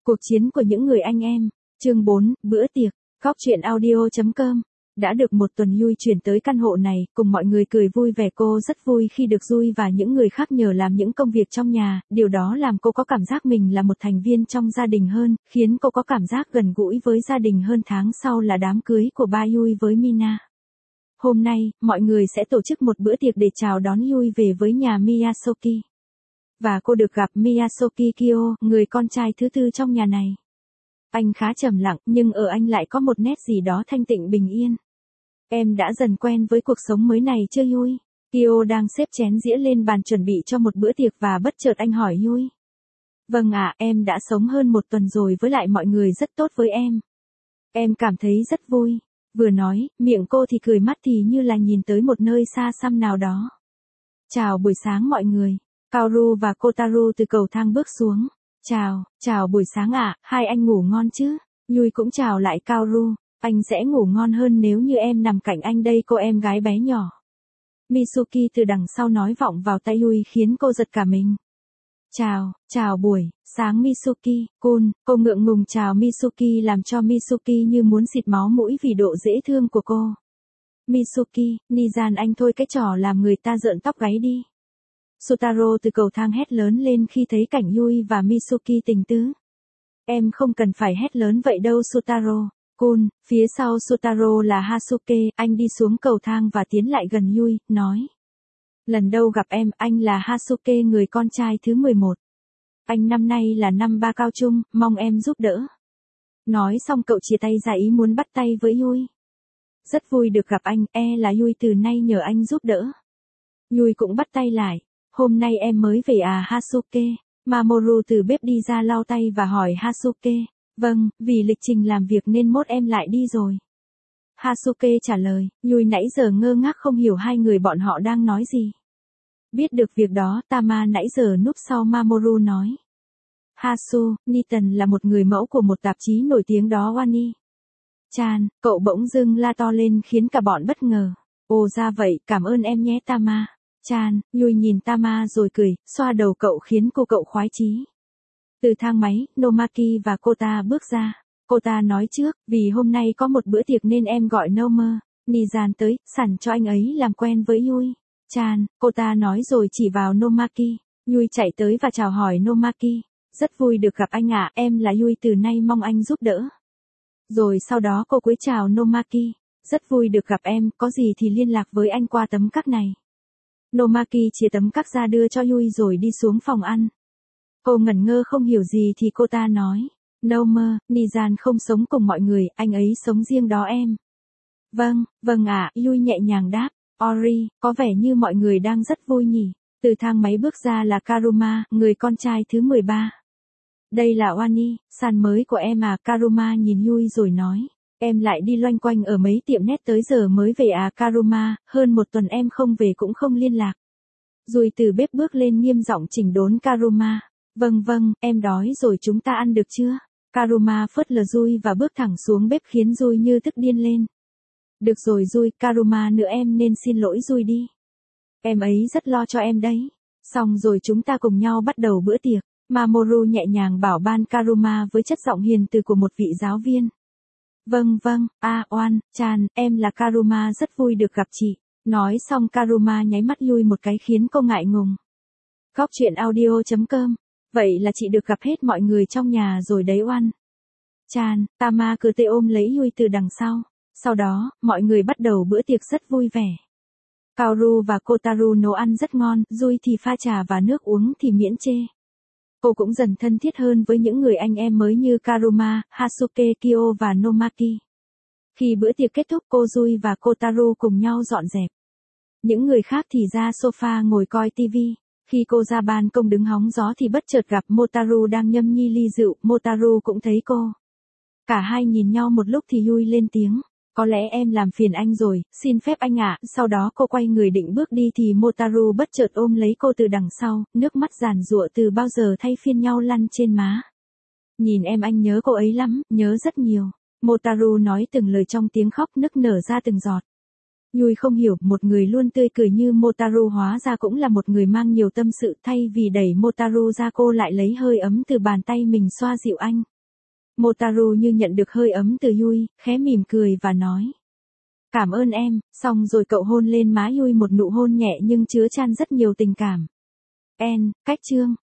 Cuộc chiến của những người anh em. Chương 4, bữa tiệc. Góc truyện audio.com. Đã được một tuần Yui chuyển tới căn hộ này, cùng mọi người cười vui vẻ. Cô rất vui khi được Yui và những người khác nhờ làm những công việc trong nhà, điều đó làm cô có cảm giác mình là một thành viên trong gia đình hơn, khiến cô có cảm giác gần gũi với gia đình hơn. Tháng sau là đám cưới của ba Yui với Mina. Hôm nay, mọi người sẽ tổ chức một bữa tiệc để chào đón Yui về với nhà Miyasoki. Và cô được gặp Miyasoki Kyo, người con trai thứ tư trong nhà này. Anh khá trầm lặng, nhưng ở anh lại có một nét gì đó thanh tịnh bình yên. Em đã dần quen với cuộc sống mới này chưa Yui? Kyo đang xếp chén dĩa lên bàn chuẩn bị cho một bữa tiệc và bất chợt anh hỏi Yui. Vâng ạ, em đã sống hơn một tuần rồi, với lại mọi người rất tốt với em. Em cảm thấy rất vui. Vừa nói, miệng cô thì cười, mắt thì như là nhìn tới một nơi xa xăm nào đó. Chào buổi sáng mọi người. Kaoru và Kotaru từ cầu thang bước xuống. Chào buổi sáng ạ, hai anh ngủ ngon chứ? Yui cũng chào lại Kaoru. Anh sẽ ngủ ngon hơn nếu như em nằm cạnh anh đây, cô em gái bé nhỏ. Mitsuki từ đằng sau nói vọng vào tai Yui khiến cô giật cả mình. Chào buổi sáng Mitsuki-kun, cô ngượng ngùng chào Mitsuki làm cho Mitsuki như muốn xịt máu mũi vì độ dễ thương của cô. Mitsuki, Nizan anh thôi cái trò làm người ta rợn tóc gáy đi. Sutaro từ cầu thang hét lớn lên khi thấy cảnh Yui và Mitsuki tình tứ. Em không cần phải hét lớn vậy đâu Sutaro-kun, phía sau Sutaro là Hasuke, anh đi xuống cầu thang và tiến lại gần Yui, nói. Lần đầu gặp em, anh là Hasuke, người con trai thứ 11. Anh năm nay là năm 3 cao trung, mong em giúp đỡ. Nói xong cậu chia tay ra ý muốn bắt tay với Yui. Rất vui được gặp anh, là Yui từ nay nhờ anh giúp đỡ. Yui cũng bắt tay lại. Hôm nay em mới về à Hasuke? Mamoru từ bếp đi ra lau tay và hỏi Hasuke. Vâng, vì lịch trình làm việc nên mốt em lại đi rồi. Hasuke trả lời, Yui nãy giờ ngơ ngác không hiểu hai người bọn họ đang nói gì. Biết được việc đó, Tama nãy giờ núp sau Mamoru nói. Hasu, Niton là một người mẫu của một tạp chí nổi tiếng đó Wani. Chan, cậu bỗng dưng la to lên khiến cả bọn bất ngờ. Ồ ra vậy, cảm ơn em nhé Tama. Chan, Yui nhìn Tama rồi cười, xoa đầu cậu khiến cậu khoái chí. Từ thang máy, Nomaki và Kota bước ra. Kota nói trước, vì hôm nay có một bữa tiệc nên em gọi Nomer, Nizan tới, sẵn cho anh ấy làm quen với Yui. Chan, Kota nói rồi chỉ vào Nomaki. Yui chạy tới và chào hỏi Nomaki. Rất vui được gặp anh ạ, em là Yui từ nay mong anh giúp đỡ. Rồi sau đó cô cúi chào Nomaki. Rất vui được gặp em, có gì thì liên lạc với anh qua tấm cắc này. Nomaki chia tấm cắc ra đưa cho Yui rồi đi xuống phòng ăn. Cô ngẩn ngơ không hiểu gì thì cô ta nói. Nomer, Nizan không sống cùng mọi người, anh ấy sống riêng đó em. Vâng ạ, Yui nhẹ nhàng đáp. Ori, có vẻ như mọi người đang rất vui nhỉ. Từ thang máy bước ra là Karuma, người con trai thứ 13. Đây là Wani, sàn mới của em à, Karuma nhìn Yui rồi nói. Em lại đi loanh quanh ở mấy tiệm nét tới giờ mới về à Karuma, hơn một tuần em không về cũng không liên lạc. Yui từ bếp bước lên nghiêm giọng chỉnh đốn Karuma. Vâng, em đói rồi, chúng ta ăn được chưa? Karuma phớt lờ Yui và bước thẳng xuống bếp khiến Yui như tức điên lên. Được rồi Yui, Karuma nữa em nên xin lỗi Yui đi. Em ấy rất lo cho em đấy. Xong rồi chúng ta cùng nhau bắt đầu bữa tiệc. Mamoru nhẹ nhàng bảo ban Karuma với chất giọng hiền từ của một vị giáo viên. Vâng, Oan, Chan, em là Karuma, rất vui được gặp chị. Nói xong Karuma nháy mắt Yui một cái khiến cô ngại ngùng. Góc truyện audio.com. Vậy là chị được gặp hết mọi người trong nhà rồi đấy Oan. Chan, Tama cứ tê ôm lấy Yui từ đằng sau. Sau đó, mọi người bắt đầu bữa tiệc rất vui vẻ. Kaoru và Kotaru nấu ăn rất ngon, Yui thì pha trà và nước uống thì miễn chê. Cô cũng dần thân thiết hơn với những người anh em mới như Karuma, Hasuke, Kyo và Nomaki. Khi bữa tiệc kết thúc, cô Yui và Kotaru cùng nhau dọn dẹp. Những người khác thì ra sofa ngồi coi TV. Khi cô ra ban công đứng hóng gió thì bất chợt gặp Motaru đang nhâm nhi ly rượu, Motaru cũng thấy cô. Cả hai nhìn nhau một lúc thì Yui lên tiếng. Có lẽ em làm phiền anh rồi, xin phép anh ạ. Sau đó cô quay người định bước đi thì Motaru bất chợt ôm lấy cô từ đằng sau, nước mắt giàn giụa từ bao giờ thay phiên nhau lăn trên má. Nhìn em anh nhớ cô ấy lắm, nhớ rất nhiều. Motaru nói từng lời trong tiếng khóc nức nở ra từng giọt. Yui không hiểu, một người luôn tươi cười như Motaru hóa ra cũng là một người mang nhiều tâm sự, thay vì đẩy Motaru ra cô lại lấy hơi ấm từ bàn tay mình xoa dịu anh. Motaru như nhận được hơi ấm từ Yui, khẽ mỉm cười và nói. Cảm ơn em, xong rồi cậu hôn lên má Yui một nụ hôn nhẹ nhưng chứa chan rất nhiều tình cảm. Cách chương